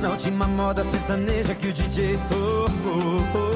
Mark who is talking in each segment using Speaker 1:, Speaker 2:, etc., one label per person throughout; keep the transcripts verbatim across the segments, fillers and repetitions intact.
Speaker 1: na última moda sertaneja que o D J tocou.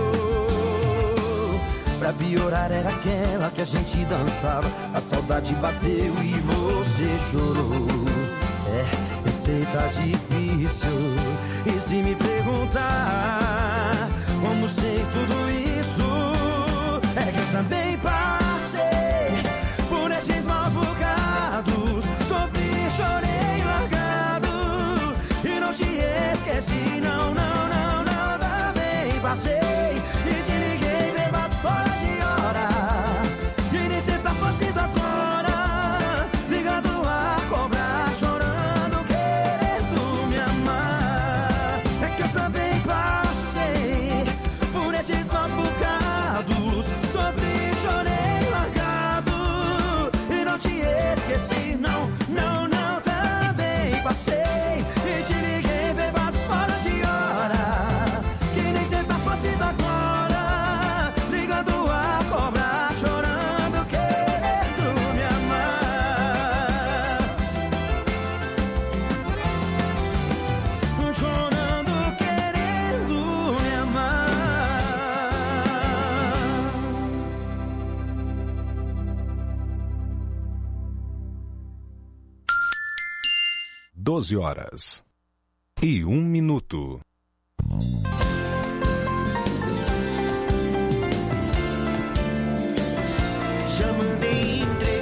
Speaker 1: Pra piorar era aquela que a gente dançava, a saudade bateu e você chorou. É, eu sei tá difícil, e se me perguntar como sei tudo isso, é que eu também passei por esses maus bocados, sofri, chorei largado e não te esqueci, não, não, não, não, também passei e te liguei bêbado fora de hora, e nem cê tá fazendo agora, ligado a cobrar, chorando, querendo me amar. É que eu também passei por esses maus bocados, sofri, chorei largado e não te esqueci, não, não, não, também passei e te liguei bêbado fora de hora, que nem cê tá fazendo agora, ligando a cobrar, chorando, querendo me amar. Chorando, querendo me amar.
Speaker 2: doze horas e um minuto.
Speaker 3: Já mandei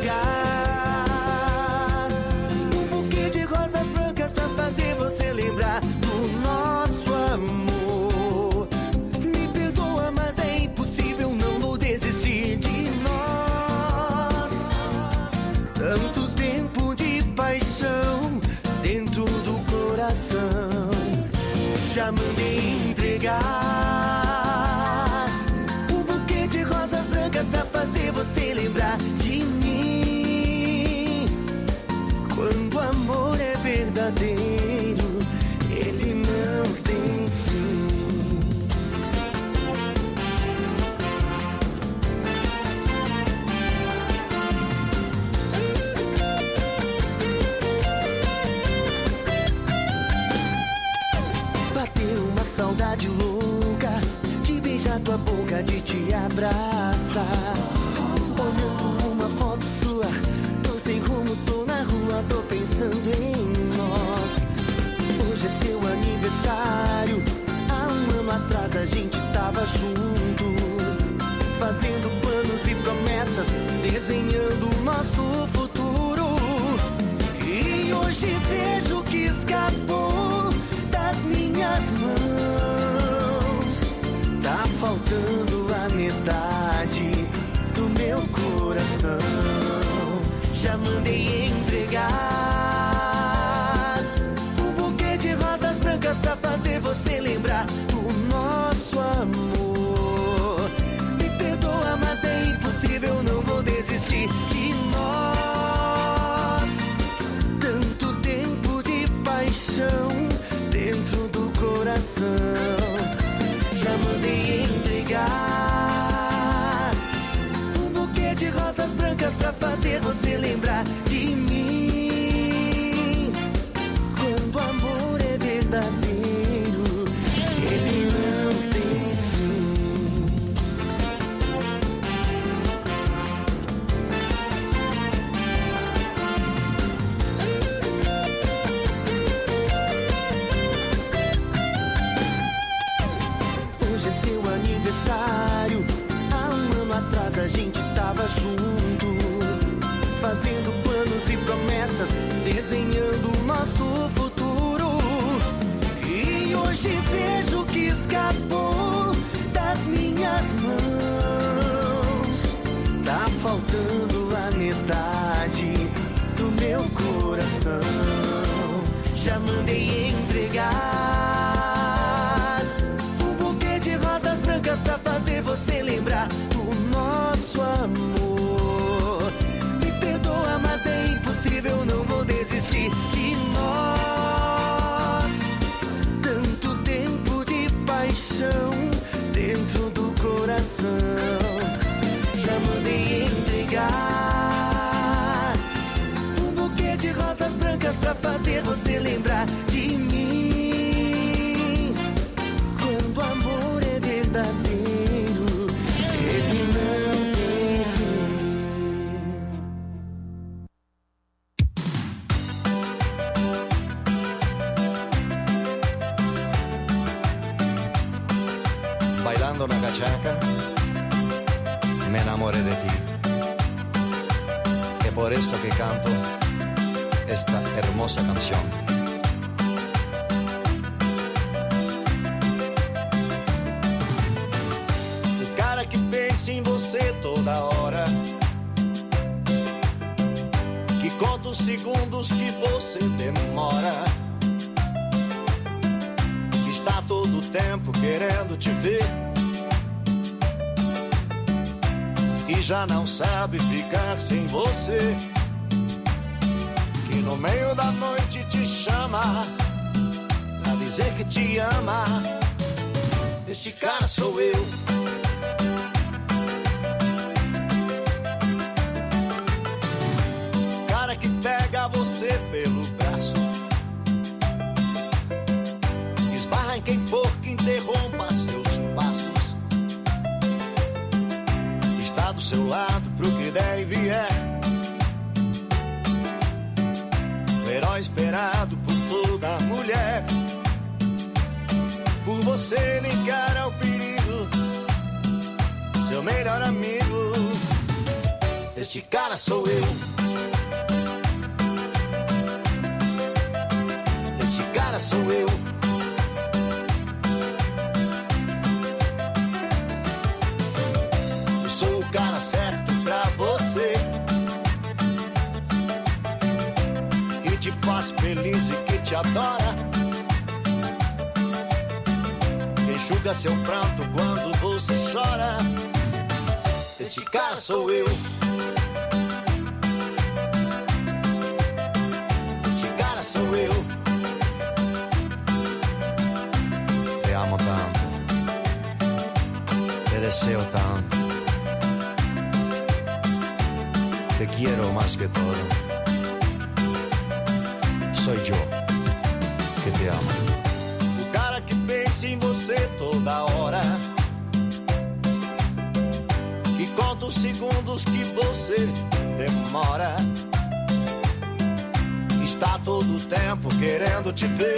Speaker 3: entregar um buquê de rosas brancas pra fazer você lembrar do nosso amor. Me perdoa, mas é impossível, não vou desistir de nós. Tanto tempo de paixão dentro do coração. Já mandei entregar um buquê de rosas brancas pra fazer você lembrar de mim. Quando o amor é verdadeiro, ele não tem fim. Bateu uma saudade louca de beijar tua boca, de te abraçar. Olhando uma foto sua, tô sem rumo, tô na rua, tô pensando em nós. Hoje é seu aniversário, há um ano atrás a gente tava junto, fazendo planos e promessas, desenhando o nosso futuro. E hoje vejo que escapou das minhas mãos, tá faltando a metade do meu coração. Já mandei entregar um buquê de rosas brancas pra fazer você lembrar do nosso amor. Me perdoa, mas é impossível, não vou desistir de nós. Tanto tempo de paixão dentro do coração. Já mandei entregar um buquê de rosas brancas pra fazer você lembrar de mim. Quando o amor é verdadeiro, ele não tem fim. Hoje é seu aniversário, há um ano atrás a gente tava junto, fazendo planos e promessas, desenhando o nosso futuro. E hoje vejo que escapou das minhas mãos, tá faltando a metade do meu coração. Já mandei entregar um buquê de rosas brancas pra fazer você lembrar do nosso amor. Me perdoa, mas é impossível, não vou desistir de nós. Tanto tempo de paixão dentro do coração. Já mandei entregar um buquê de rosas brancas pra fazer você lembrar de mim.
Speaker 4: bailando na cachaca, me enamoré de ti. Es por esto que canto esta hermosa canción. O cara que pensa em você toda hora, que conta os segundos que você demora, que está todo o tempo querendo te ver, que já não sabe ficar sem você, que no meio da noite te chama pra dizer que te ama. Este cara sou eu. Cara que pega você pelo braço, esbarra em quem for que interrompa seus passos, está do seu lado pro que der e vier, o herói esperado por toda mulher. Por você ele encara o perigo, seu melhor amigo. Este cara sou eu. Este cara sou eu. Eu sou o cara certo pra você, que te faz feliz e que te adora, enxuga seu pranto quando você chora. Este cara sou eu. Este cara sou eu. Te amo tanto, te deseo tanto, te quiero más que todo. Soy yo que te amo. O cara que pensa em você toda hora, que conta os segundos que você demora, está todo o tempo querendo te ver,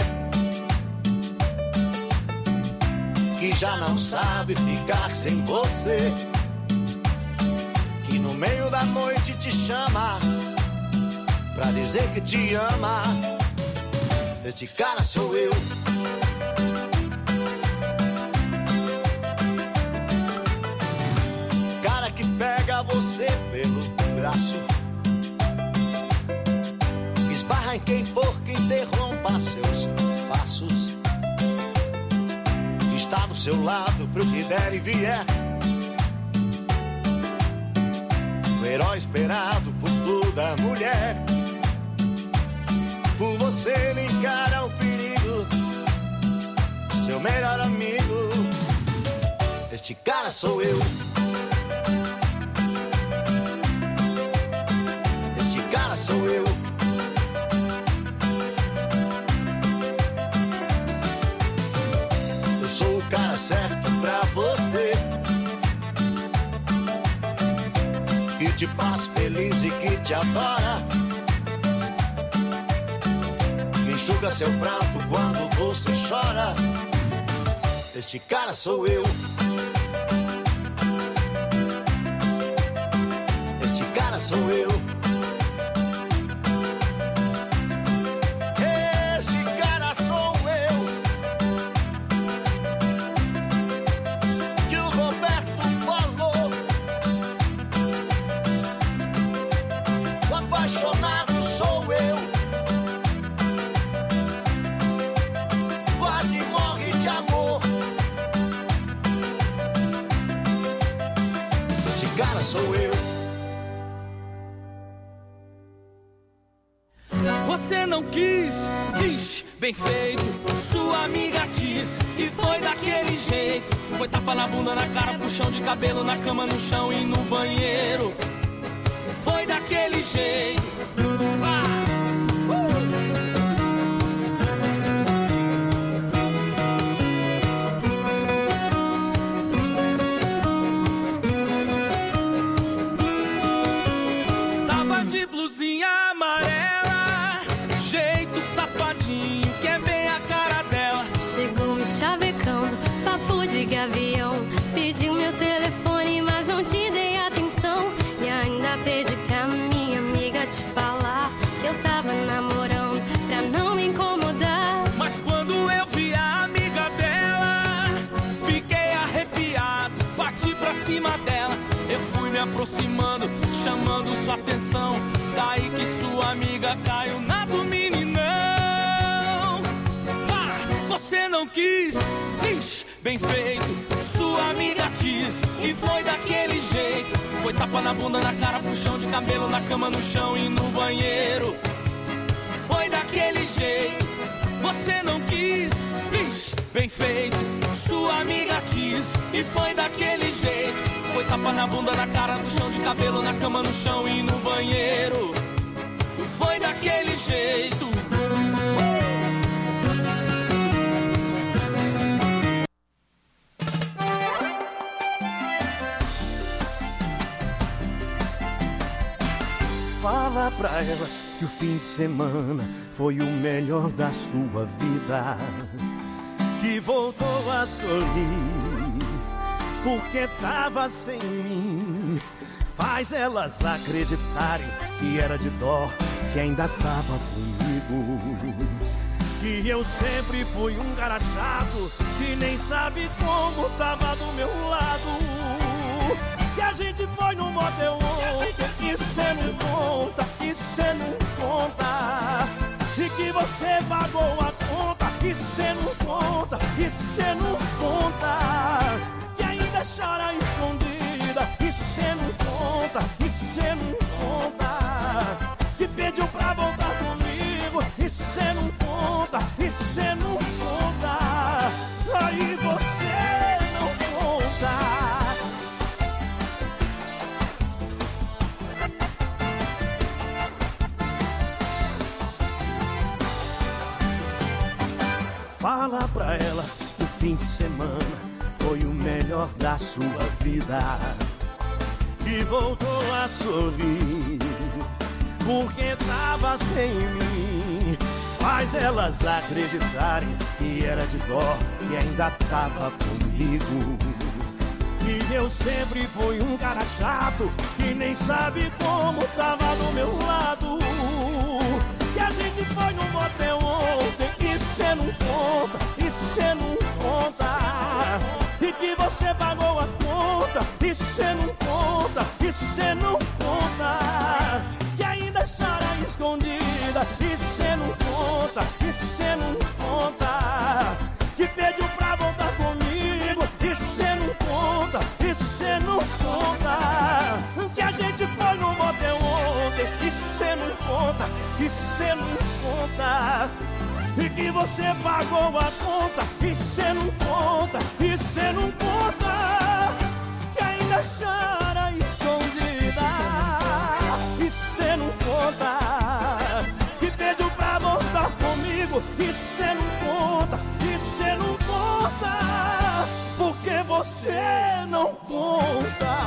Speaker 4: que já não sabe ficar sem você, que no meio da noite te chama pra dizer que te ama. Este cara sou eu. Cara que pega você pelo braço, esbarra em quem for que interrompa seus passos, está do seu lado pro que der e vier, o herói esperado por toda mulher. Por você ele encara o perigo, seu melhor amigo. Este cara sou eu. Este cara sou eu. Eu sou o cara certo pra você, que te faz feliz e que te adora, que enxuga seu pranto quando você chora. Este cara sou eu. Este cara sou eu. Este cara sou eu. Que o Roberto falou. O apaixonado sou eu. Quase morre de amor. Este cara sou eu.
Speaker 5: Você não quis, vixe, bem feito. Sua amiga quis e foi daquele jeito. Foi tapa na bunda, na cara, puxão de cabelo, na cama, no chão e no banheiro. Foi daquele jeito. Ah! Tava de blusinha amarela, jeito safadinho, que é bem a cara dela.
Speaker 6: Chegou me chavecando, papo de gavião.
Speaker 5: não quis, ixi, bem feito. Sua amiga quis e foi daquele jeito. Foi tapa na bunda, na cara, puxão de cabelo, na cama, no chão e no banheiro. Foi daquele jeito. Você não quis, ixi, bem feito. Sua amiga quis e foi daquele jeito. Foi tapa na bunda, na cara, no chão de cabelo, na cama, no chão e no banheiro. Foi daquele jeito.
Speaker 3: Fala pra elas que o fim de semana foi o melhor da sua vida, que voltou a sorrir porque tava sem mim. Faz elas acreditarem que era de dó, que ainda tava comigo, que eu sempre fui um cara chato, que nem sabe como tava do meu lado, que a gente foi no motel ontem e cê não conta, e cê não conta, e que você pagou a conta e cê não conta, e cê não conta, que ainda chora escondida e cê não conta, e cê não conta, que pediu pra voltar comigo e cê não conta, e cê não conta, aí você não conta. Fala pra elas que o fim de semana foi o melhor da sua vida, e voltou a sorrir porque tava sem mim. Faz elas acreditarem que era de dó, que ainda tava comigo, que eu sempre fui um cara chato, que nem sabe como tava do meu lado, que a gente foi no motel ontem e cê não conta, e cê não conta, e que você pagou a conta e cê não conta, e cê não conta, que ainda chora escondida e cê não conta, e cê não conta, que pediu pra voltar comigo e cê não conta, e cê não conta, que a gente foi no motel ontem e cê não conta, e cê não conta, e que você pagou a conta e cê não conta, e cê não conta, que ainda chora escondida e cê não conta, que pediu pra voltar comigo e cê não conta, e cê não conta, porque você não conta.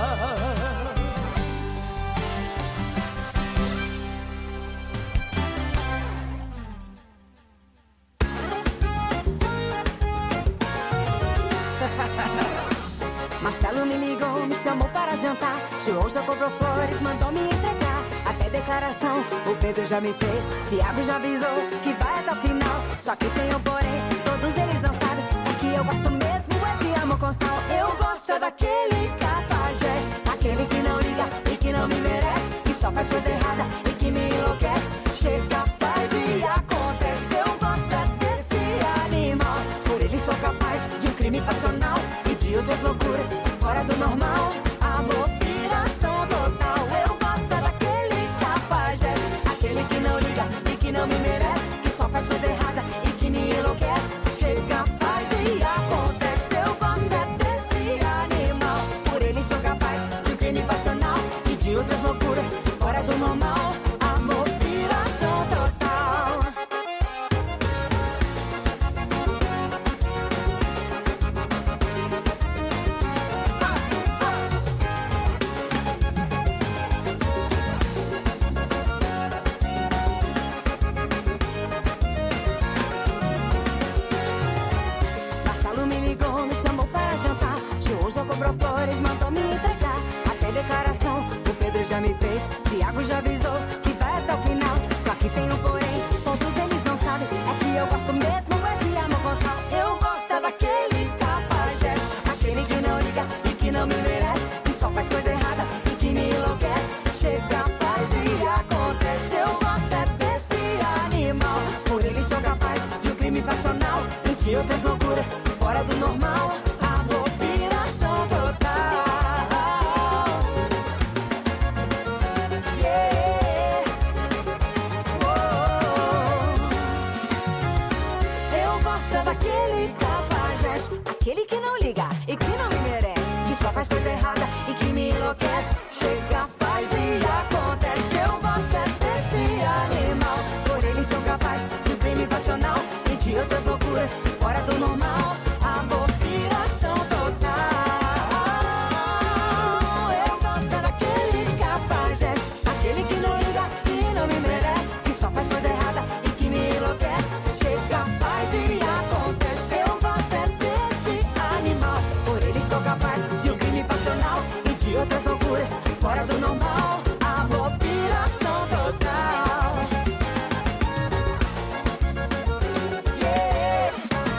Speaker 6: Marcelo me ligou, me chamou para jantar. João já comprou flores, mandou me entregar. Até declaração o Pedro já me fez. Thiago já avisou que vai até o final. Só que tem um porém, todos eles não sabem. O que eu gosto mesmo é de amor com sal. Eu gosto daquele cafajeste, aquele que não liga e que não me merece, que só faz coisa errada e que me enlouquece. Chega, faz e acontece. Eu gosto desse animal, por ele sou capaz de um crime passional e de outras loucuras fora do normal. Amor, piração total. Eu gosto daquele cafajeste, aquele que não liga e que não me merece, que só faz coisa errada e que me enlouquece. Chega, faz e acontece. Eu gosto desse animal, por ele sou capaz de um crime passional e de outras loucuras fora do normal. Amor, piração total. Marcelo me ligou, me chamou para jantar. João já comprou flores, mandou me entregar. Até declaração o Pedro já me fez. Thiago já avisou que vai até o final. Só que tem um porém, todos eles não sabem. É que eu gosto mesmo é de amor com sal. Eu gosto daquele cafajeste, aquele que não liga e que não me merece, que só faz coisa errada e que me enlouquece. Chega, faz e acontece. Eu gosto é desse animal, por ele sou capaz de um crime passional e de outras loucuras fora do normal. Amor, piração total. Yeah. Oh. Eu gosto daquele cafajeste, aquele que não liga e que não me merece, que só faz coisa errada e que me enlouquece. Chega, faz e acontece. Eu gosto é desse animal, por ele sou capaz de um crime passional e de outras loucuras fora do normal. Amor, piração total. Eu gosto é daquele cafajeste, aquele que não liga e não me merece, que só faz coisa errada e que me enlouquece. Chega, faz e acontece. Eu gosto é desse animal, por ele sou capaz de um crime passional e de outras loucuras fora do normal. Amor, piração total. Yeah.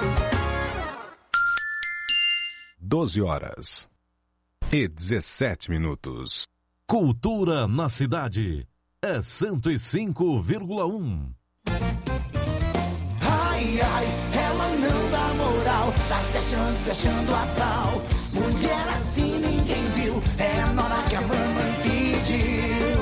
Speaker 2: doze horas e dezessete minutos.
Speaker 7: Cultura na cidade é cento e cinco vírgula um.
Speaker 3: Ai, ai, ela não dá moral, tá se achando, se achando a tal. Mulher assim ninguém viu, é a nora que a mamãe pediu.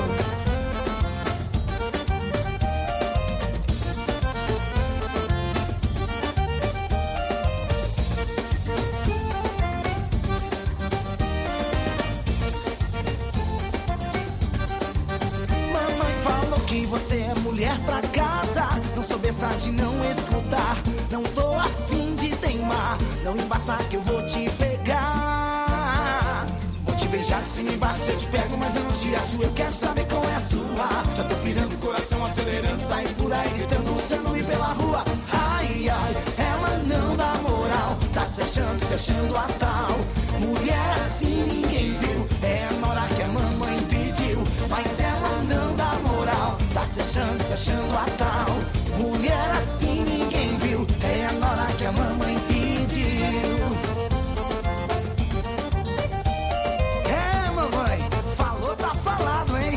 Speaker 3: Mamãe falou que você é mulher pra casa, não sou besta de não escutar. Não tô afim de teimar, não embaçar que eu vou te pegar. Vou te beijar de cima e embaixo, eu te pego, mas eu não te acho. Eu quero saber qual é a sua. Já tô pirando o coração, acelerando, sair por aí gritando o seu nome pela rua. Ai, ai, ela não dá moral, tá se achando, se achando a tal. Mulher assim ninguém viu, é a nora que a mamãe pediu. Mas ela não dá moral, tá se achando, se achando a tal. Mulher assim ninguém viu, é a nora que a mamãe pediu. É, mamãe, falou, tá falado, hein?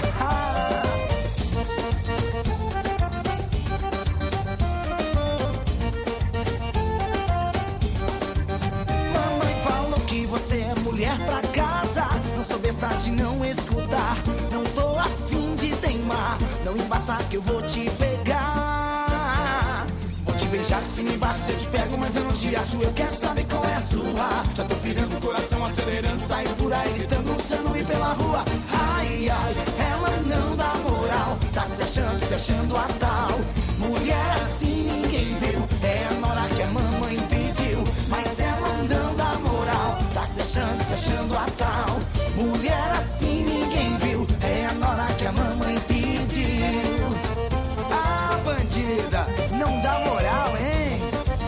Speaker 3: Mamãe falou que você é mulher pra casa, não sou besta de não escutar. Não tô afim de teimar, não embaçar que eu vou te pegar. Vou te beijar de cima e embaixo, eu te pego, mas eu não te acho. Eu quero saber qual é a sua. Já tô pirando o coração, acelerando, sair por aí gritando o seu nome pela rua. Ai, ai, ela não dá moral, tá se achando, se achando a tal. Mulher assim ninguém viu, é a nora que a mamãe pediu. Mas ela não dá moral, tá se achando, se achando a tal. Mulher assim ninguém viu, é a nora que a mamãe pediu. Ah, bandida, não dá moral, hein?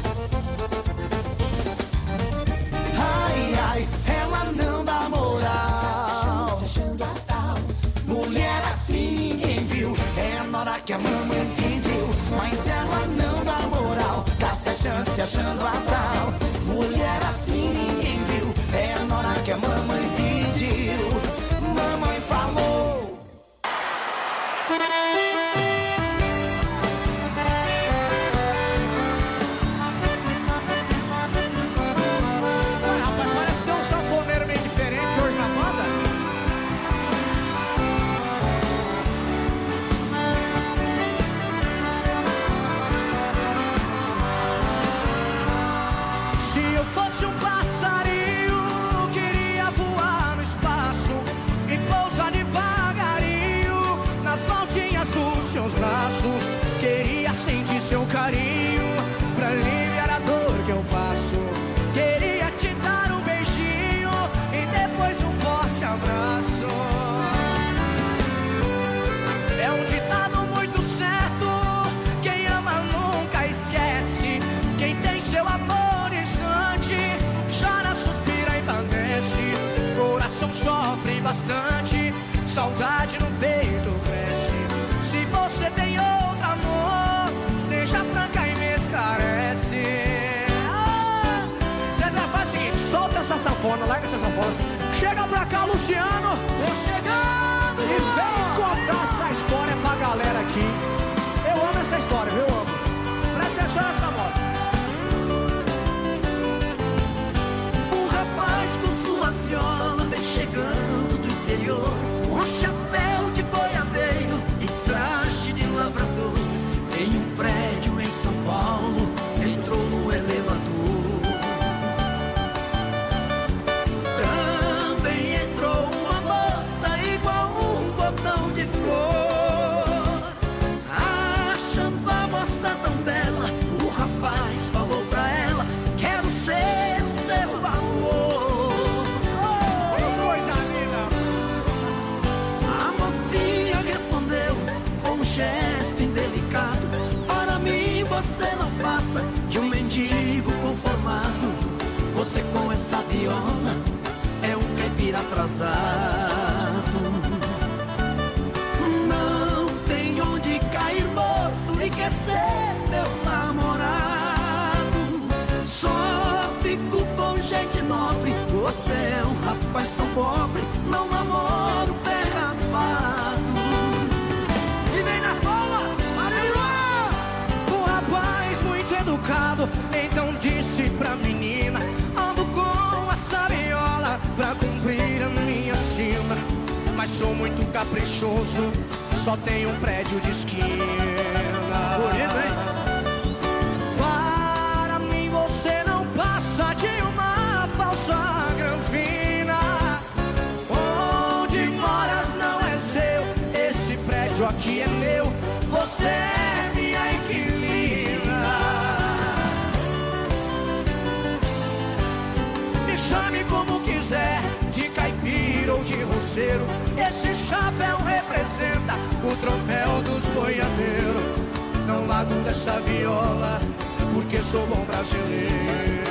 Speaker 3: Ai, ai, ela não dá moral, se achando, se achando a tal. Mulher assim ninguém viu, é a nora que a mamãe pediu. Mas ela não dá moral, tá se achando, se achando a tal. Mulher assim ninguém viu, é a nora que a mamãe pediu. Mamãe falou.
Speaker 8: Ué, rapaz, parece que tem um sanfoneiro meio diferente hoje na banda.
Speaker 3: Se eu fosse um passarinho, queria voar no espaço e pousar devagarinho nas voltinhas dos seus braços. Queria sentir seu carinho pra aliviar a dor que eu passo. Queria te dar um beijinho e depois um forte abraço. É um ditado muito certo, quem ama nunca esquece. Quem tem seu amor instante, chora, suspira e padece. Coração sofre bastante, saudade no peito cresce. Se você tem outro amor, seja franca e me esclarece. Ah, Zezé, faz o seguinte, solta essa sanfona, larga essa sanfona. Chega pra cá, Luciano. Tô chegando. E vem contar essa história pra galera aqui. Eu amo essa história, viu? Eu amo. Presta atenção nessa moto. passa de um mendigo conformado. Você com essa viola é um caipira atrasado. Não tem onde cair morto e quer ser meu namorado. Só fico com gente nobre. Você é um rapaz tão pobre, não namoro pé rapado.
Speaker 8: E vem nas bolas, o rapaz muito educado, então disse pra menina: ando com essa viola pra cumprir a minha sina, mas sou muito caprichoso, só tenho um prédio de esquina.
Speaker 3: Bonito, hein?
Speaker 8: Para mim você não passa de uma falsa granfina. Onde moras não é seu, esse prédio aqui é meu, você é minha inquilina. Me chame como quiser, de caipira ou de roceiro, esse chapéu representa o troféu dos boiadeiros. Não largo dessa viola, porque sou bom brasileiro.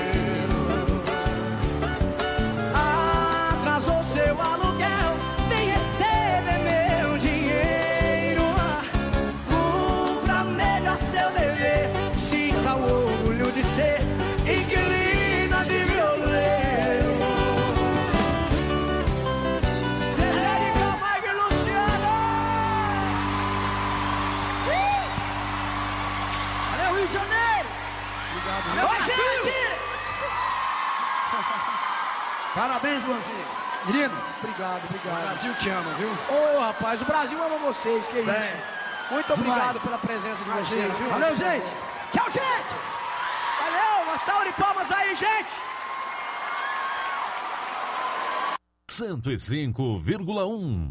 Speaker 8: Atrasou seu aluguel, vem receber meu dinheiro. Cumpra melhor seu dever, sinta o orgulho de ser inquilina de violeiro. Zezé de Camargo e Luciano.
Speaker 3: Valeu, Rio de Janeiro!
Speaker 8: Obrigado.
Speaker 3: Valeu, Brasil! Parabéns, Luanzinho. Menino,
Speaker 8: Obrigado,
Speaker 3: o
Speaker 8: obrigado.
Speaker 3: Brasil te ama, viu?
Speaker 8: Ô, rapaz, o Brasil ama vocês, que
Speaker 3: Bem,
Speaker 8: isso. Muito
Speaker 3: demais.
Speaker 8: obrigado pela presença de vocês, viu?
Speaker 3: Valeu, gente!
Speaker 8: Tchau, gente! Valeu, uma salva de palmas aí, gente!
Speaker 7: cento e cinco vírgula um.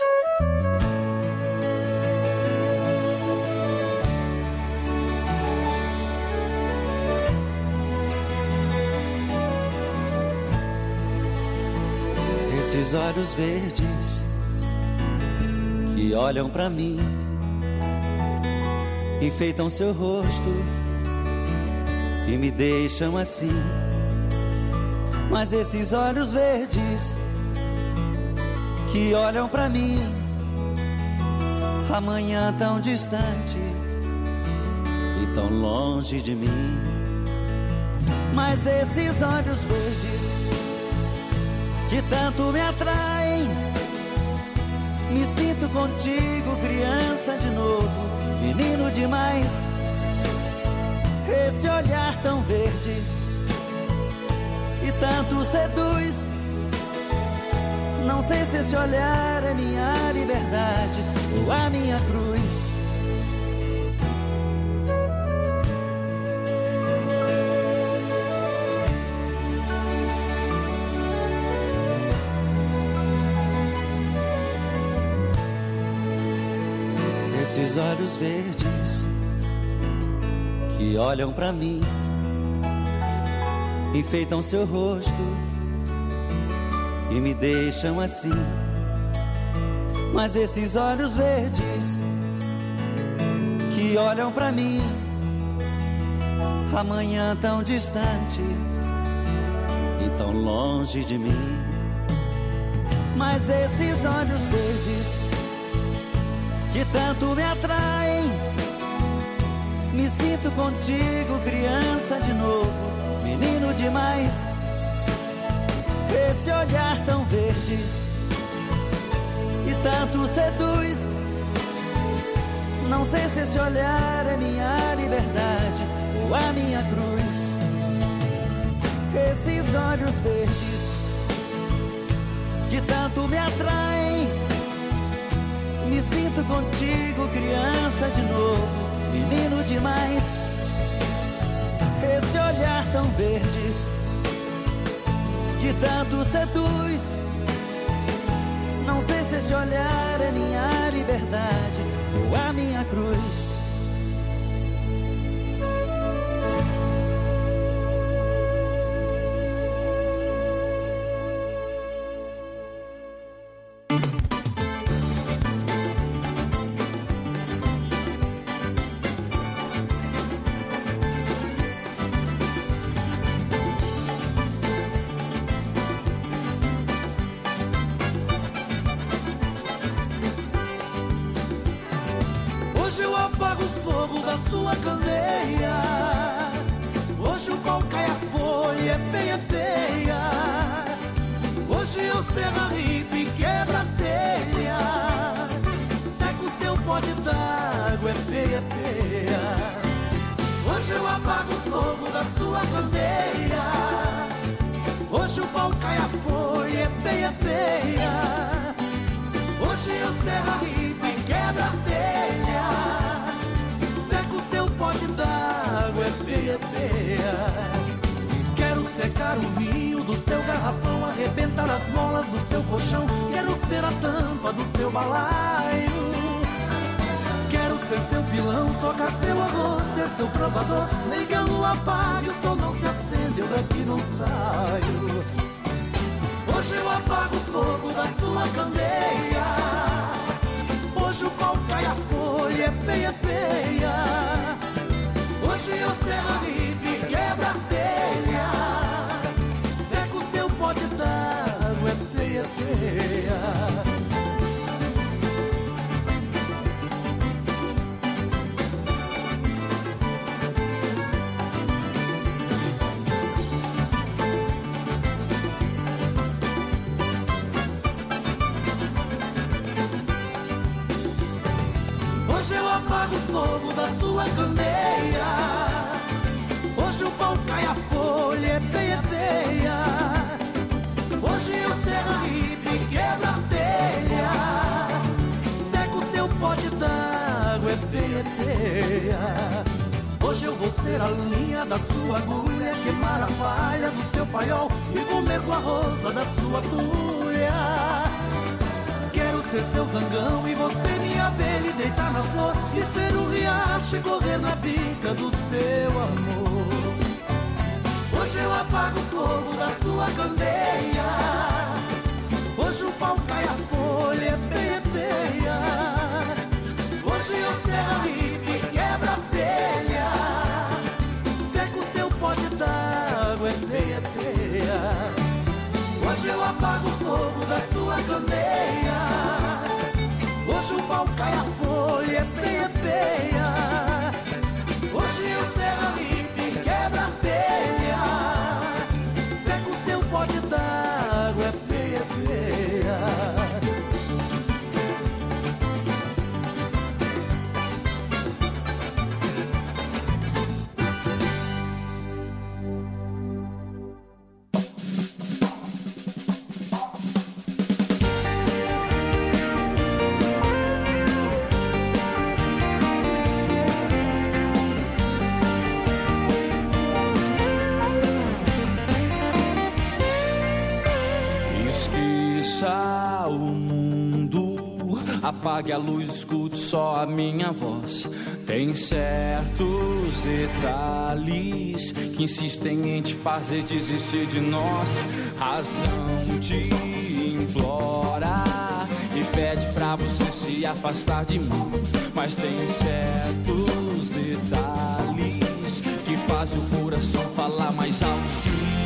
Speaker 1: Esses olhos verdes que olham pra mim, enfeitam seu rosto e me deixam assim. Mas esses olhos verdes que olham pra mim, amanhã tão distante e tão longe de mim. Mas esses olhos verdes que tanto me atraem, me sinto contigo, criança de novo, menino demais. Esse olhar tão verde e tanto seduz, não sei se esse olhar é minha liberdade ou a minha cruz. Esses olhos verdes que olham pra mim, enfeitam seu rosto e me deixam assim. Mas esses olhos verdes que olham pra mim, amanhã tão distante e tão longe de mim. Mas esses olhos verdes que tanto me atraem, me sinto contigo, criança de novo, menino demais. Esse olhar tão verde e tanto seduz, não sei se esse olhar é minha liberdade ou a minha cruz. Esses olhos verdes que tanto me atraem, me sinto contigo, criança de novo, menino demais. Esse olhar tão verde que tanto seduz, não sei se esse olhar é minha liberdade ou a minha cruz.
Speaker 3: da sua candeia. Hoje o pau cai a folha, é peia, peia. Hoje o serra ripa e quebra a telha. Seca o seu pote d'água, é peia, peia. Hoje eu apago o fogo da sua candeia. Hoje o pau cai a folha, é peia, peia. Hoje eu serra ripa e quebra a telha. Seca o seu pote d'água, é peia, peia. Quero secar o vinho do seu garrafão, arrebentar as molas do seu colchão. Quero ser a tampa do seu balaio. Quero ser seu pilão, socar seu arroz, ser seu provador. Liga a lua, apague, o sol não se acende, eu daqui não saio. Hoje eu apago o fogo da sua candeia. Hoje o pau cai a folha, é peia, peia. Hoje eu serra ripa e quebra a telha. Seca o seu pote d'água, é peia, peia. Hoje eu apago o fogo da sua candeia. Hoje o pau cai a folha, é peia, peia. Hoje eu serra ripa e quebra a telha. Seca o seu pote d'água, é peia, peia. Hoje eu vou ser a linha da sua agulha, queimar a falha do seu paiol e comer com a rosca da sua cuia. Quero ser seu zangão e você minha abelha e deitar na flor e ser um riacho e correr na bica do seu amor. Hoje eu apago o fogo da sua candeia. Hoje o pau cai a folha, é peia, peia. Hoje eu serra ripa e quebra a telha. Seca o seu pote d'água, é peia, peia. Hoje eu apago o fogo da sua candeia. Hoje o pau cai a folha, é peia, peia. Hoje eu serra ripa e quebra a telha. Seca o seu pote d'água, é peia, peia.
Speaker 5: Apague a luz, escute só a minha voz. Tem certos detalhes que insistem em te fazer desistir de nós. Razão te implora e pede pra você se afastar de mim. Mas tem certos detalhes que fazem o coração falar mais alto, sim.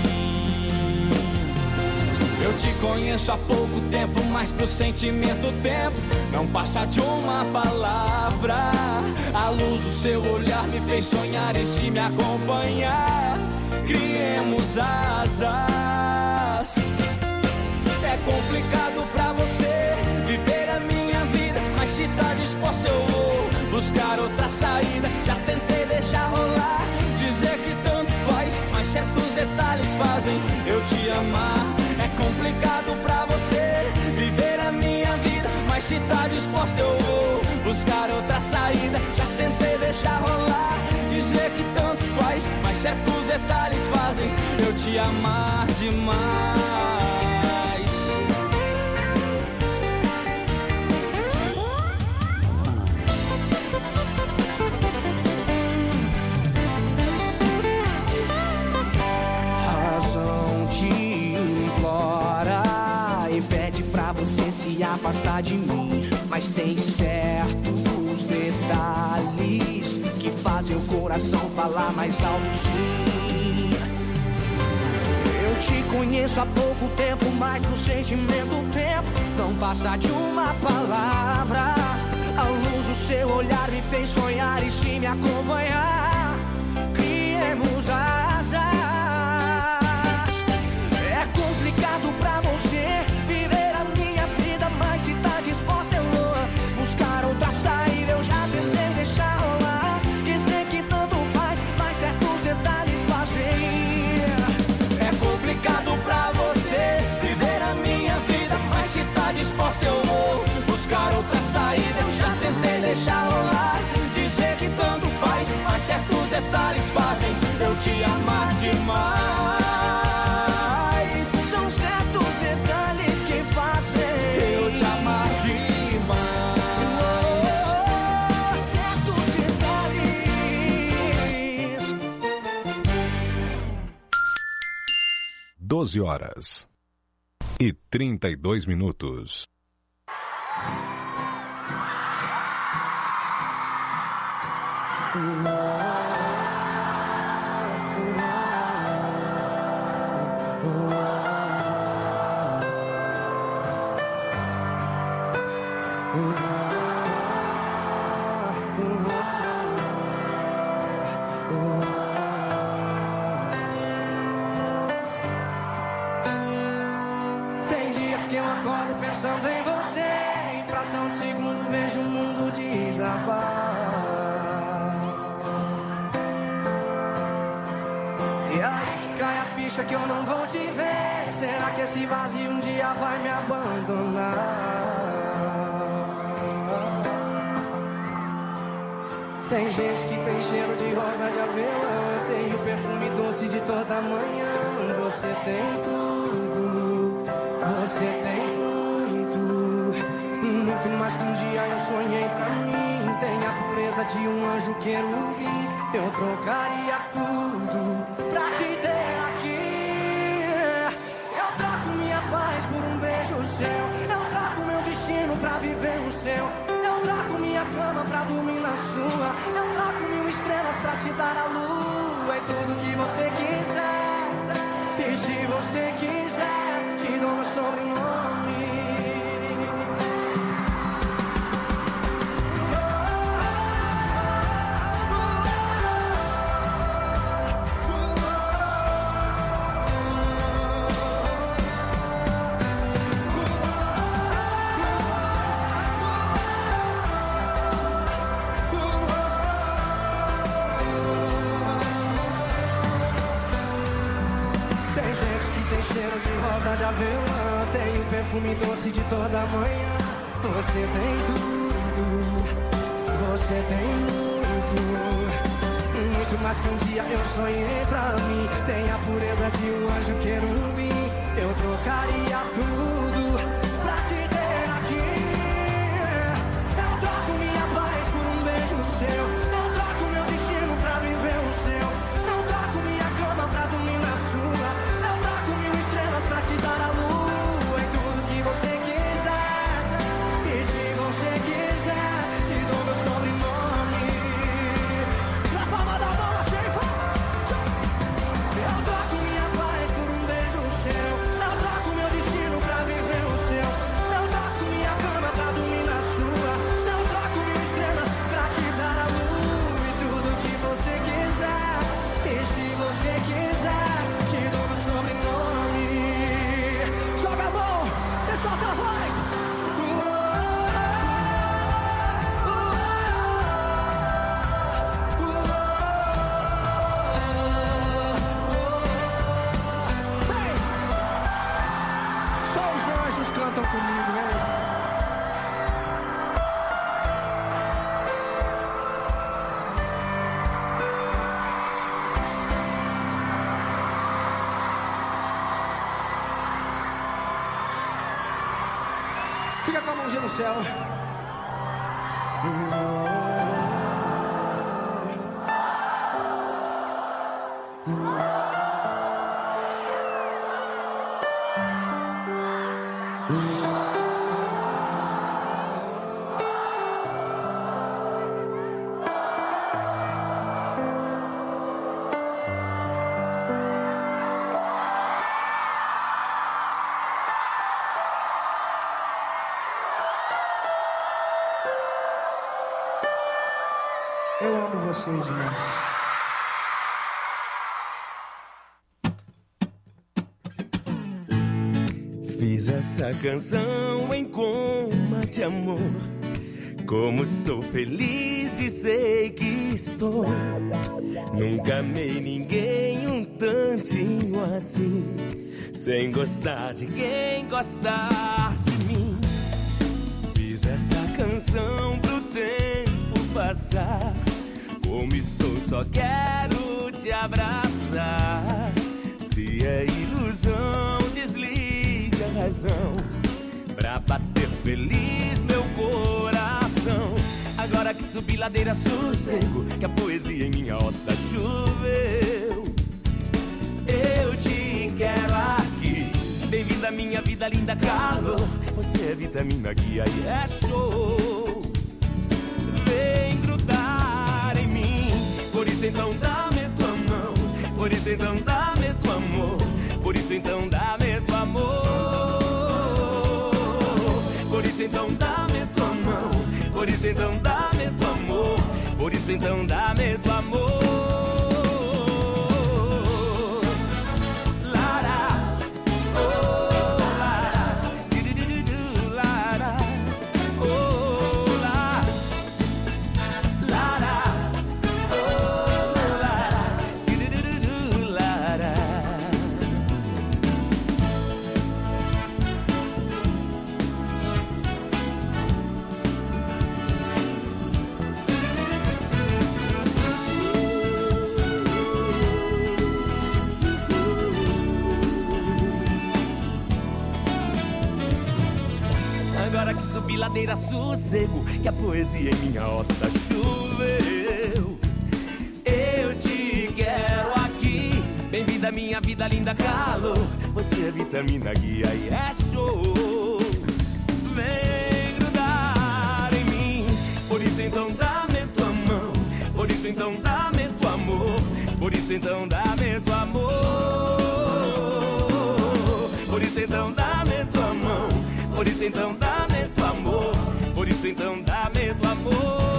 Speaker 5: Eu te conheço há pouco tempo, mas pro sentimento o tempo não passa de uma palavra. A luz do seu olhar me fez sonhar e se me acompanhar, criemos asas. É complicado pra você viver a minha vida, mas se tá disposto eu vou buscar outra saída. Já tentei deixar rolar, dizer que tanto faz, mas certos detalhes fazem eu te amar. É complicado pra você viver a minha vida, mas se tá disposto eu vou buscar outra saída. Já tentei deixar rolar, dizer que tanto faz, mas certos detalhes fazem eu te amar demais. Você se afastar de mim, mas tem certos detalhes que fazem o coração falar mais alto, sim. Eu te conheço há pouco tempo, mas no sentimento o tempo não passa de uma palavra.
Speaker 8: A luz do seu olhar me fez sonhar e se me acompanhar, criemos asas. É complicado pra você viver a minha vida, mas se tá disposta eu vou buscar outra saída. Eu já tentei deixar rolar, dizer que tanto faz, mas certos detalhes fazem. É complicado pra você viver a minha vida, mas se tá disposta eu vou buscar outra saída. Eu já tentei deixar rolar, dizer que tanto faz, mas certos detalhes fazem eu te amar demais. São certos detalhes que fazem eu te amar demais. Oh, certos detalhes.
Speaker 2: doze horas e trinta e dois minutos.
Speaker 8: Tem dias que eu acordo pensando em você, em fração de segundo vejo o mundo desabar. E aí que cai a ficha que eu não vou te ver. Será que esse vazio um dia vai me abandonar? Tem gente que tem cheiro de rosa de avelã, eu tenho perfume doce de toda manhã. Você tem tudo, você tem muito, muito mais que um dia eu sonhei pra mim. Tem a pureza de um anjo querubim. Eu trocaria tudo pra te ter aqui. Eu troco minha paz por um beijo seu. Eu troco meu destino pra viver o seu. Eu troco minha cama pra dormir na sua. Eu troco mil estrelas pra te dar a lua. E tudo que você quiser. E se você quiser, te dou meu sobrenome. Cheiro de rosa de avelã, tem o perfume doce de toda manhã. Você tem tudo, você tem muito, muito mais que um dia eu sonhei pra mim. Tem a pureza de um anjo querubim. Eu trocaria tudo pra te ter aqui. Eu troco minha paz por um beijo seu. Eu troco meu destino pra viver o seu. Eu troco minha cama pra dormir na sua. Pra te dar a lua e tudo que você quiser. E se você quiser, te dou meu sobrenome. Na palma da mão, assim, eu troco minha paz por um beijo seu. Eu troco meu destino pra viver o seu. Eu troco minha cama pra dormir na sua. Eu troco mil estrelas pra te dar a lua e tudo que você quiser. E se você quiser, te dou meu sobrenome. Joga a mão e solta a voz. Vem. Só os anjos cantam comigo, hein? Fica com a mãozinha no céu. vocês demais.
Speaker 9: Fiz essa canção em coma de amor. Como sou feliz e sei que estou. Nunca amei ninguém um tantinho assim, sem gostar de quem gostar de mim. Fiz essa canção pro tempo passar. Como estou, só quero te abraçar. Se é ilusão, desliga a razão pra bater feliz meu coração. Agora que subi ladeira, sossego, que a poesia em minha horta choveu. Eu te quero aqui. Bem-vinda à minha vida, linda calor. Você é vitamina, guia e é show. Vem grudar em mim. Por isso então dá-me tua mão. Por isso então dá-me tua amor. Por isso então dá-me tua amor. Por isso então dá-me tua mão. Por isso então dá-me tua amor. Por isso então dá-me tua amor. Lara, oh Lara, di-di-di-di-du, Lara, oh Lara, Lara, oh Lara, di-di-di-di-du, Lara. Agora que subi ladeira, sossego, que a poesia em minha horta choveu. Eu te quero aqui. Bem-vinda à minha vida, linda calor. Você é vitamina, guia e é show. Vem grudar em mim. Por isso então dá-me tua mão. Por isso então dá-me tua amor. Por isso então dá-me tua amor. Por isso então dá-me tua mão. Por isso então dá-me tua amor. Por isso então dá-me tua amor.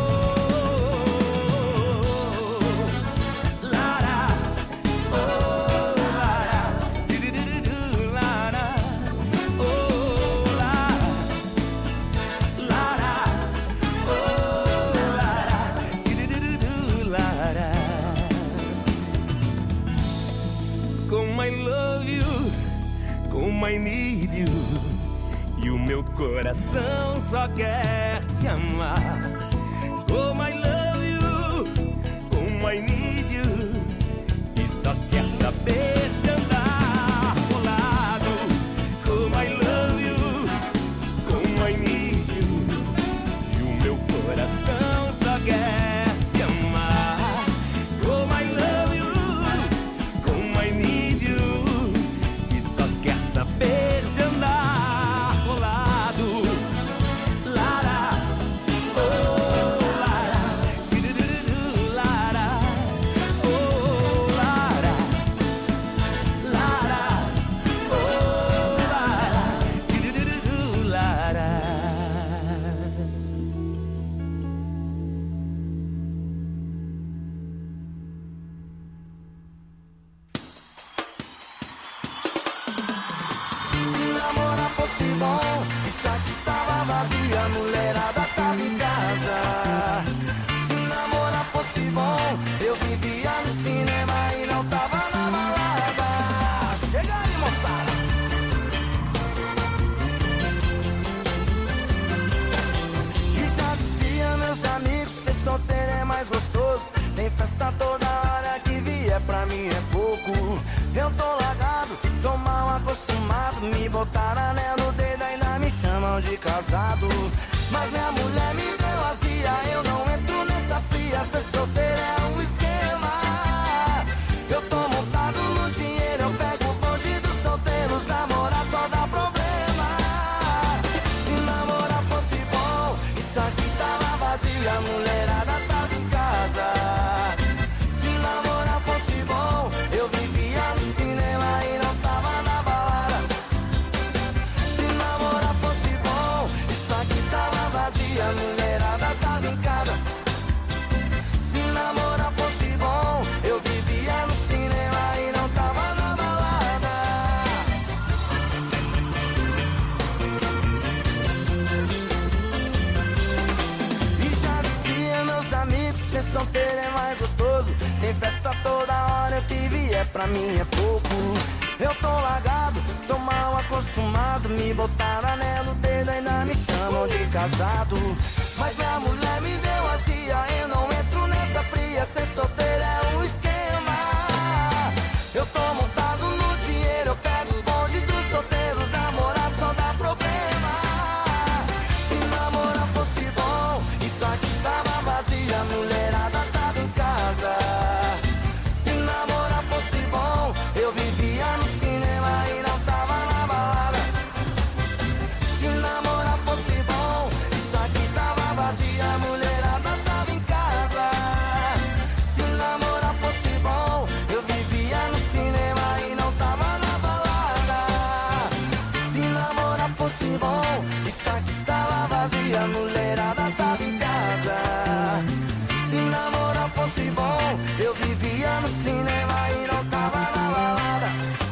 Speaker 9: Lara, oh Lara, di-di-di-di-du, Lara, oh Lara, Lara, oh Lara, di-di-di-di-du, Lara. Como I love you, como I need you. E o meu coração só quer te amar. Como I love you, como I need you. E só quer saber de andar colado. Como I love you, como I need you. E o meu coração só quer te amar. Como I love you, como I need you. E só quer saber de andar.
Speaker 3: Festa toda hora que vier pra mim é pouco. Eu tô largado, tô mal acostumado. Me botaram anel no dedo, ainda me chamam de casado. Mas minha mulher me deu azia. Eu não entro nessa fria. Ser solteiro é um esquema. Eu tô montado no dinheiro. Eu pego o bonde dos solteiros. Namorar só dá problema. Se namorar fosse bom, isso aqui tava vazio. A mulherada tava em casa. Eu vivia no cinema e não tava na balada. Se namorar fosse bom, isso aqui tava vazio. A mulherada tava em casa. Se namorar
Speaker 1: pra mim é pouco. Eu tô largado, tô mal acostumado. Me botaram anel no dedo, ainda me chamam de casado. Mas minha mulher me deu azia, eu não entro nessa fria. Ser solteiro é o esquema. Eu tô montado no dinheiro, eu pego o bonde dos solteiros. Namorar só dá problema. Se namorar fosse bom, isso aqui tava vazia. A mulherada tava em casa. Se namorar fosse bom, eu vivia no cinema e não tava na balada. Se namorar fosse bom, isso aqui tava vazia. A mulherada tava em casa. Se namorar fosse bom, eu vivia no cinema e não tava na balada. Se namorar fosse bom, isso aqui tava vazia. A mulherada tava em casa. Se namorar fosse bom, eu vivia no cinema e não tava na balada.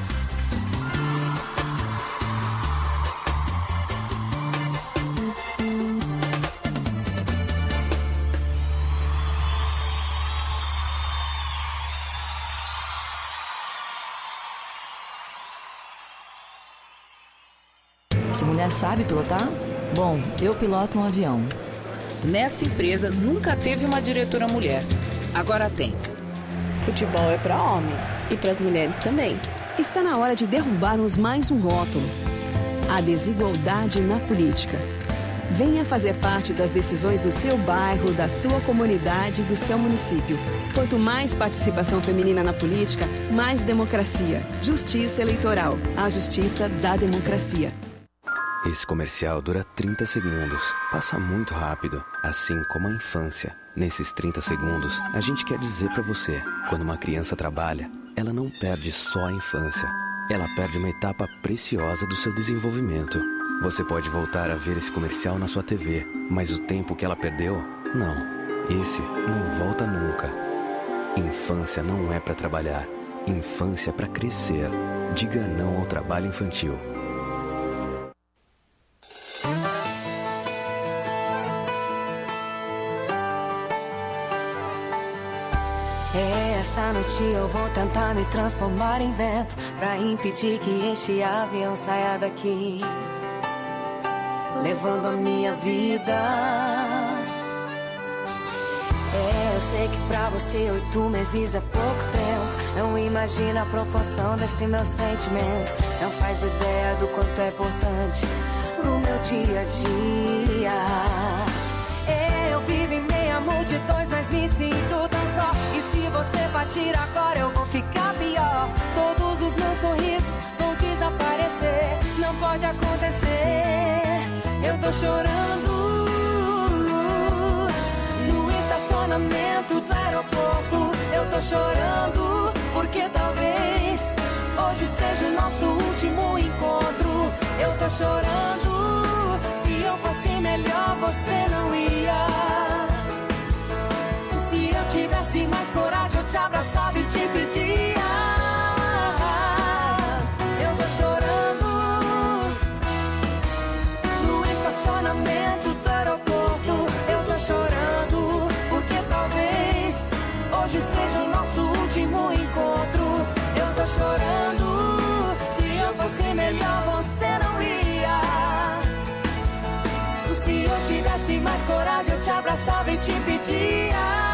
Speaker 10: Essa mulher sabe pilotar? Bom, eu piloto um avião.
Speaker 11: Nesta empresa nunca teve uma diretora mulher. Agora tem.
Speaker 12: Futebol é para homem e para as mulheres também.
Speaker 13: Está na hora de derrubarmos mais um rótulo: a desigualdade na política. Venha fazer parte das decisões do seu bairro, da sua comunidade, do seu município. Quanto mais participação feminina na política, mais democracia. Justiça eleitoral. A justiça da democracia.
Speaker 14: Esse comercial dura trinta segundos. Passa muito rápido, assim como a infância. Nesses trinta segundos, a gente quer dizer pra você: quando uma criança trabalha, ela não perde só a infância. Ela perde uma etapa preciosa do seu desenvolvimento. Você pode voltar a ver esse comercial na sua T V, mas o tempo que ela perdeu, não. Esse não volta nunca. Infância não é pra trabalhar. Infância é pra crescer. Diga não ao trabalho infantil.
Speaker 6: Essa noite eu vou tentar me transformar em vento pra impedir que este avião saia daqui, levando a minha vida. É, eu sei que pra você oito meses é pouco tempo. Não imagina a proporção desse meu sentimento. Não faz ideia do quanto é importante pro meu dia a dia. É, eu vivo em meio a multidões, mas me sinto tão só. E se você partir agora eu vou ficar pior. Todos os meus sorrisos vão desaparecer. Não pode acontecer. Eu tô chorando no estacionamento do aeroporto. Eu tô chorando porque talvez hoje seja o nosso último encontro. Eu tô chorando. Se eu fosse melhor você não ia. Se eu tivesse mais coragem eu te abraçava e te pedia. Eu tô chorando no estacionamento do aeroporto. Eu tô chorando porque talvez hoje seja o nosso último encontro. Eu tô chorando. Se eu fosse melhor você não ia. Se eu tivesse mais coragem eu te abraçava e te pedia.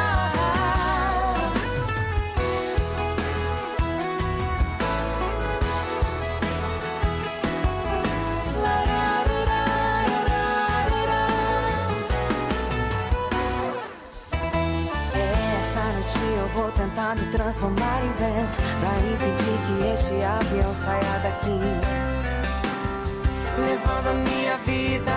Speaker 6: Vou tentar me transformar em vento pra impedir que este avião saia daqui, levando a minha vida.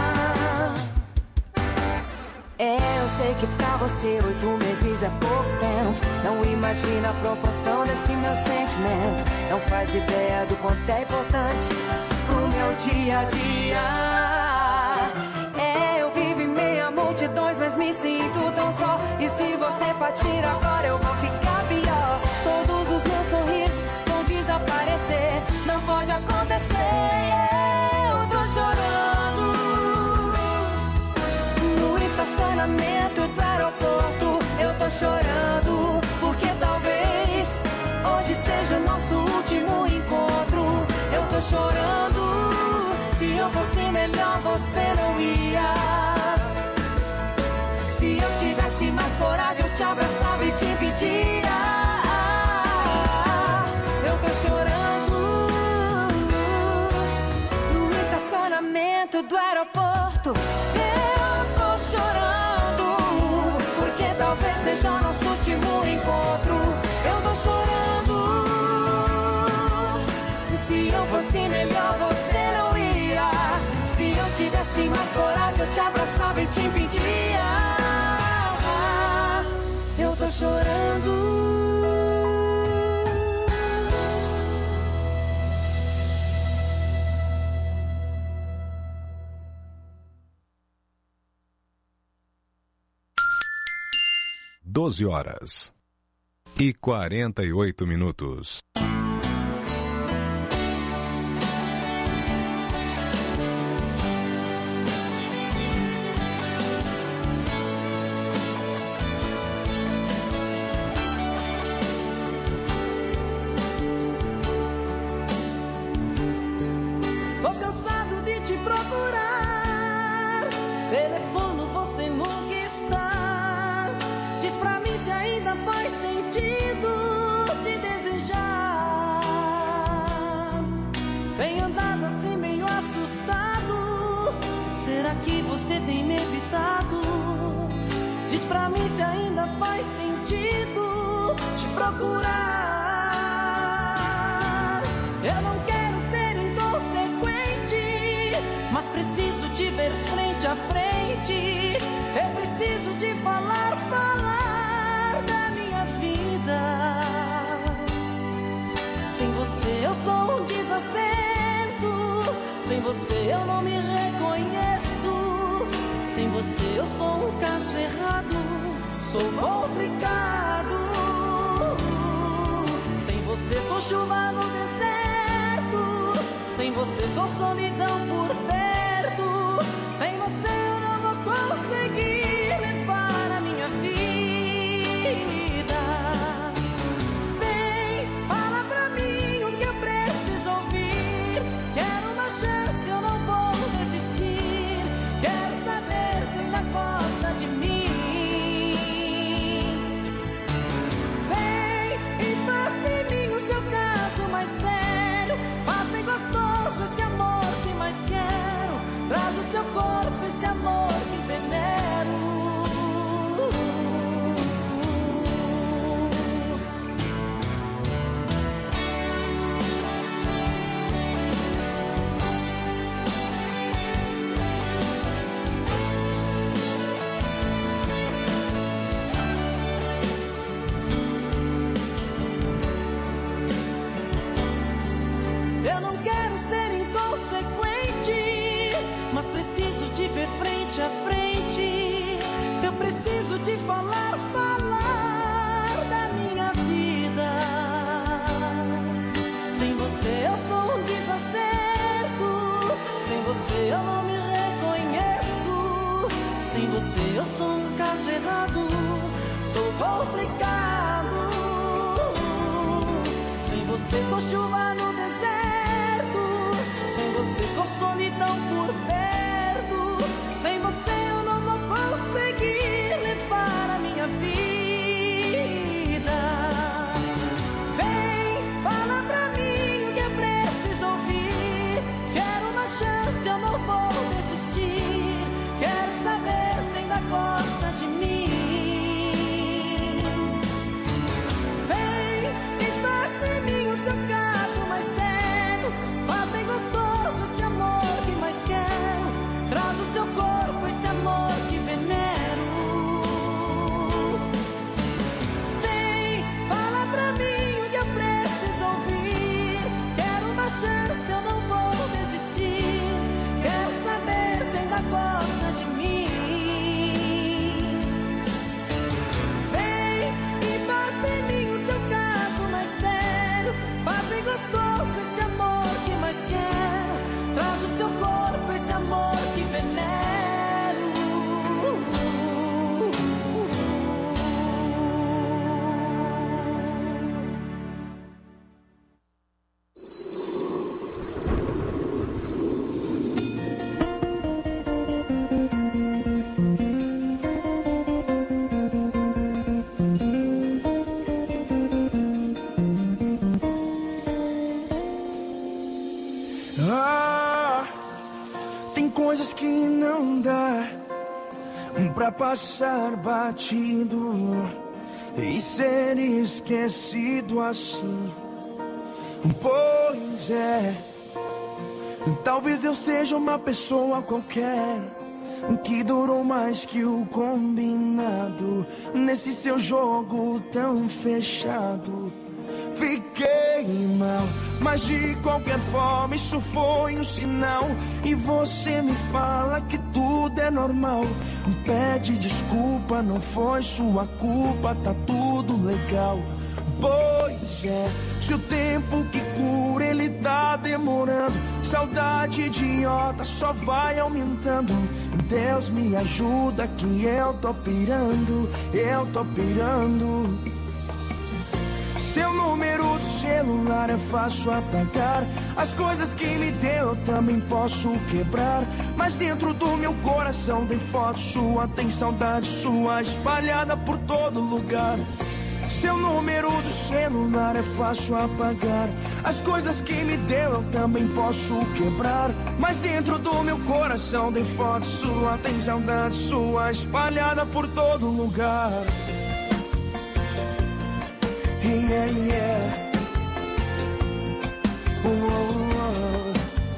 Speaker 6: É, eu sei que pra você oito meses é pouco tempo. Não imagina a proporção desse meu sentimento. Não faz ideia do quanto é importante pro meu dia a dia. É, eu vivo em meio a multidões, mas me sinto tão só. E se você partir agora eu vou ficar pior. Todos os meus sorrisos vão desaparecer. Não pode acontecer. Eu tô chorando no estacionamento do aeroporto. Eu tô chorando porque talvez hoje seja o nosso último encontro. Eu tô chorando, se eu fosse melhor você não ia. Se eu tivesse mais coragem eu te abraçava e te pedia. Eu tô chorando no estacionamento do aeroporto. Eu tô chorando porque talvez seja nosso último encontro. Eu tô chorando, se eu fosse melhor você não ia. Se eu tivesse mais coragem eu te abraçava e te pedia. Eu tô chorando.
Speaker 2: Doze horas e quarenta e oito minutos.
Speaker 3: Tô cansado de te procurar, telefono você nunca está. Diz pra mim se ainda faz sentido te desejar. Tenho andado assim meio assustado, será que você tem me evitado? Diz pra mim se ainda faz sentido te procurar. Eu não quero ser inconsequente, mas preciso te ver frente a frente. Eu preciso te falar, falar da minha vida. Sem você eu sou um desacerto, sem você eu não me reconheço. Sem você eu sou um caso errado, sou complicado. Sem você sou chuva no deserto, sem você sou solidão por perto. Sem você eu não vou conseguir levar a minha vida. Vem, fala pra mim o que eu preciso ouvir. Quero uma chance, eu não vou desistir. Quero saber se ainda gosta de mim. Vem e faz de mim o seu caso mais sério. Faz bem gostoso esse amor que mais quero. Traz o seu corpo, esse amor que venero. Eu não quero ser inconsequente, mas preciso te ver frente a frente. Eu preciso te falar, falar da minha vida. Sem você eu sou um desacerto, sem você eu não me reconheço. Sem você eu sou um caso errado, sou complicado. Sem você sou chuva no deserto, sem você sou solidão por perto. Sem você eu não vou conseguir levar a minha vida. Vem, fala pra mim o que eu preciso ouvir. Quero uma chance, eu não vou desistir. Quero saber se ainda gosta de mim. Vem e faz de mim o seu caso mais sério. Faz bem gostoso esse amor que mais quero.
Speaker 1: pra passar batido e ser esquecido assim. Pois é, talvez eu seja uma pessoa qualquer que durou mais que o combinado nesse seu jogo tão fechado. Fiquei mal, mas de qualquer forma isso foi um sinal. E você me fala que tudo é normal. Pede desculpa, não foi sua culpa, tá tudo legal. Pois é, se o tempo que cura ele tá demorando, saudade idiota só vai aumentando. Deus me ajuda que eu tô pirando, eu tô pirando. Seu número do celular é fácil apagar. As coisas que me deu eu também posso quebrar. Mas dentro do meu coração tem foto sua, tem saudade sua espalhada por todo lugar. Seu número do celular é fácil apagar. As coisas que me deu eu também posso quebrar. Mas dentro do meu coração tem foto sua, tem saudade sua espalhada por todo lugar. Yeah, yeah. Oh, oh,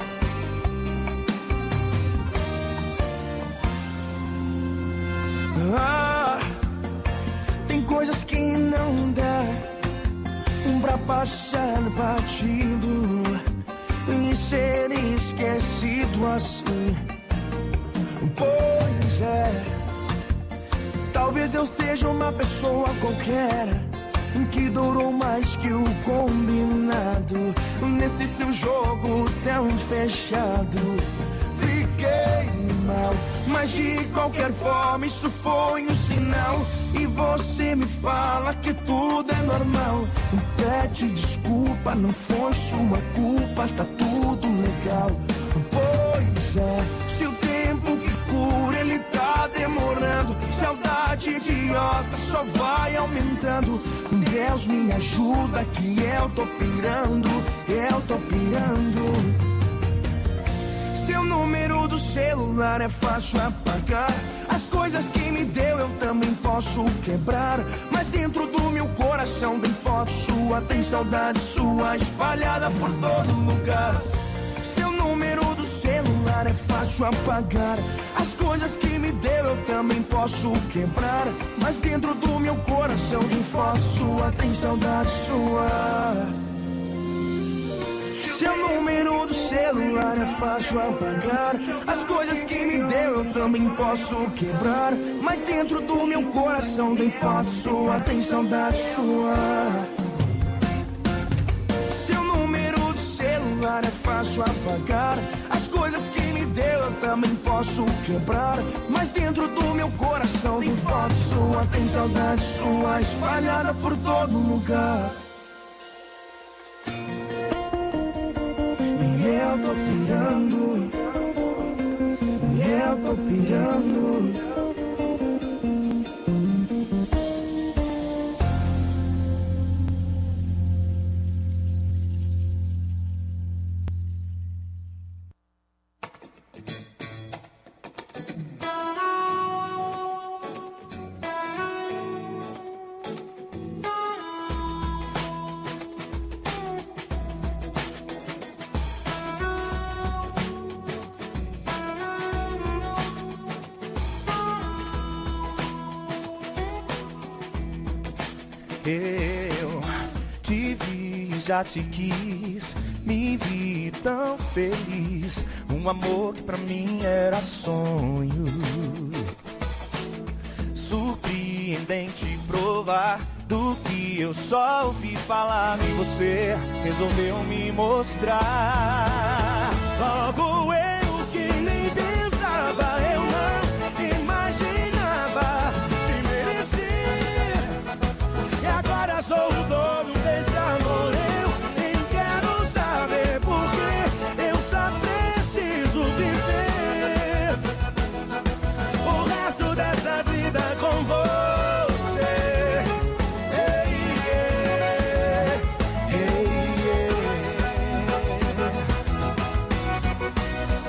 Speaker 1: oh. Ah, tem coisas que não dá pra passar batido e ser esquecido assim. Pois é, talvez eu seja uma pessoa qualquer que durou mais que o combinado nesse seu jogo tão fechado. Fiquei mal, mas de qualquer forma isso foi um sinal. E você me fala que tudo é normal. Pede desculpa, não foi sua culpa, tá tudo legal. Pois é, se o tempo que cura ele tá demorando, saudade idiota só vai aumentando. Deus me ajuda que eu tô pirando, eu tô pirando. Seu número do celular é fácil apagar. As coisas que me deu eu também posso quebrar. Mas dentro do meu coração tem foto sua, tem saudade sua espalhada por todo lugar. Seu número do celular é fácil apagar. As coisas que me deu eu também posso quebrar. Mas dentro do meu coração tem foto sua, tem saudade sua. Seu número do celular é fácil apagar. As coisas que me deu eu também posso quebrar. Mas dentro do meu coração tem foto sua, tem saudade sua. Seu número do celular é fácil apagar. As coisas que me deu eu também posso quebrar. Mas dentro do meu coração tem foto sua, tem saudade sua espalhada por todo lugar. Eu tô pirando, eu tô pirando.
Speaker 15: Eu te vi, já te quis, me vi tão feliz. Um amor que pra mim era sonho. Surpreendente provar do que eu só ouvi falar. E você resolveu me mostrar. Logo eu que nem pensava, eu não imaginava te merecer. E agora sou o dono desse amor. Eu nem quero saber porque eu só preciso viver o resto dessa vida com você. Hey, yeah. Hey, yeah.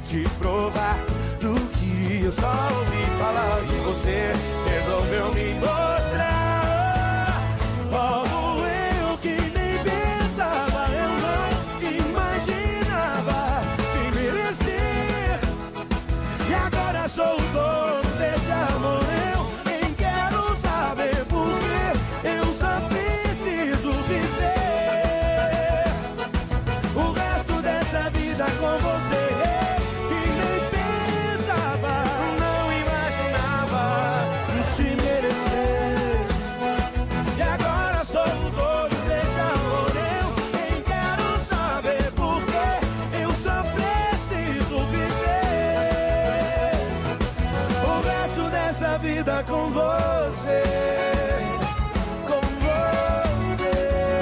Speaker 15: te provar do que eu só ouvi falar. E você resolveu me mostrar. Como eu que nem pensava, eu não imaginava te merecer. E agora sou o dono desse amor. Eu nem quero saber por que eu só preciso viver o resto dessa vida com você. Que nem pensava, não imaginava te merecer. E agora sou o dono desse amor. Eu nem quero saber por que eu só preciso viver o resto dessa vida com você. Com você.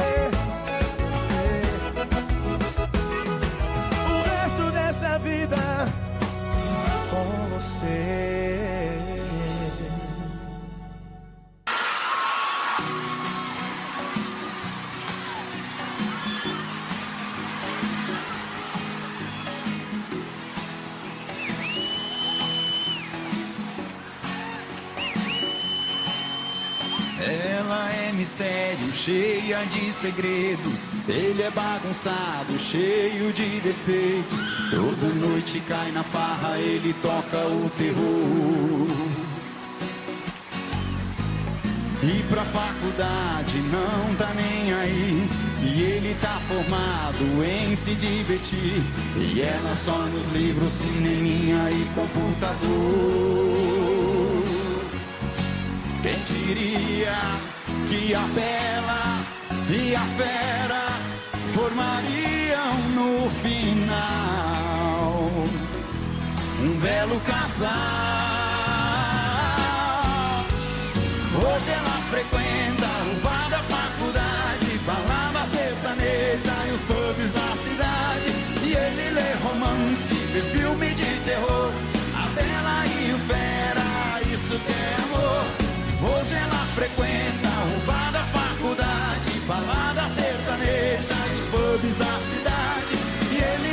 Speaker 15: O resto dessa vida com você.
Speaker 16: Ela é mistério, cheia de segredos. Ele é bagunçado, cheio de defeitos. Toda noite cai na farra, ele toca o terror. E pra faculdade não tá nem aí. E ele tá formado em se divertir. E ela só nos livros, cineminha e computador. Quem diria que a bela e a fera formariam no final um belo casal?